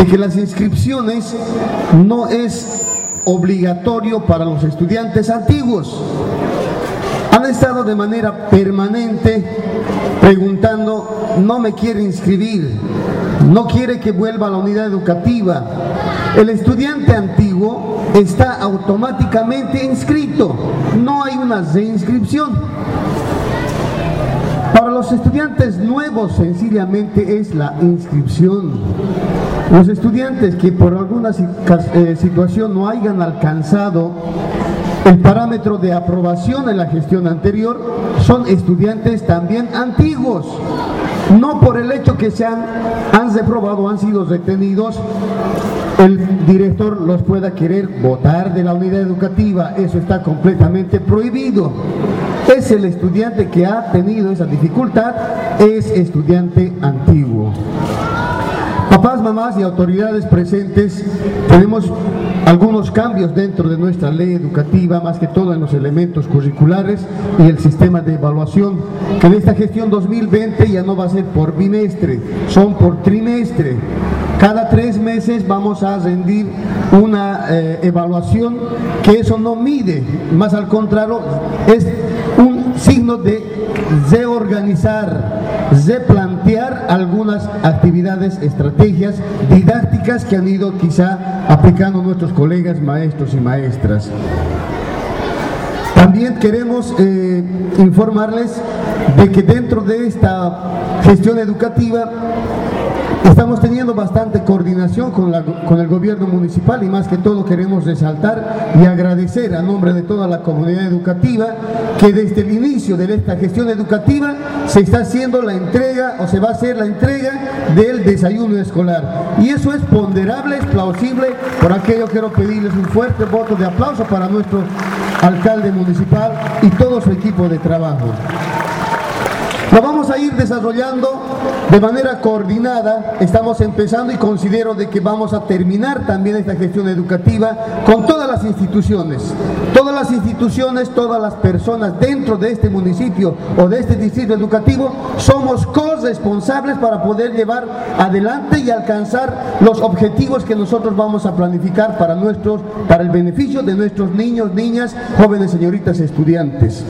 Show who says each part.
Speaker 1: de que las inscripciones no es obligatorio para los estudiantes antiguos. Han estado de manera permanente preguntando: no me quiere inscribir, no quiere que vuelva a la unidad educativa. El estudiante antiguo está automáticamente inscrito, no hay una reinscripción. Para los estudiantes nuevos sencillamente es la inscripción. Los estudiantes que por alguna situación no hayan alcanzado el parámetro de aprobación en la gestión anterior son estudiantes también antiguos. No por el hecho que han reprobado, han sido retenidos, el director los pueda querer botar de la unidad educativa. Eso está completamente prohibido. Es el estudiante que ha tenido esa dificultad, es estudiante antiguo. Papás, mamás y autoridades presentes, tenemos algunos cambios dentro de nuestra ley educativa, más que todo en los elementos curriculares y el sistema de evaluación, que en esta gestión 2020 ya no va a ser por bimestre, son por trimestre. Cada 3 meses vamos a rendir una evaluación que eso no mide, más al contrario, es un signo de reorganizar, replantear algunas actividades, estrategias didácticas que han ido quizá aplicando nuestros colegas maestros y maestras. También queremos informarles de que dentro de esta gestión educativa estamos teniendo bastante coordinación con el gobierno municipal, y más que todo queremos resaltar y agradecer a nombre de toda la comunidad educativa que desde el inicio de esta gestión educativa se está haciendo la entrega, o se va a hacer la entrega del desayuno escolar, y eso es ponderable, es plausible. Por aquello quiero pedirles un fuerte voto de aplauso para nuestro alcalde municipal y todo su equipo de trabajo. Lo vamos a ir desarrollando de manera coordinada. Estamos empezando y considero de que vamos a terminar también esta gestión educativa con todas las instituciones, todas las personas dentro de este municipio o de este distrito educativo somos corresponsables para poder llevar adelante y alcanzar los objetivos que nosotros vamos a planificar para el beneficio de nuestros niños, niñas, jóvenes, señoritas, estudiantes.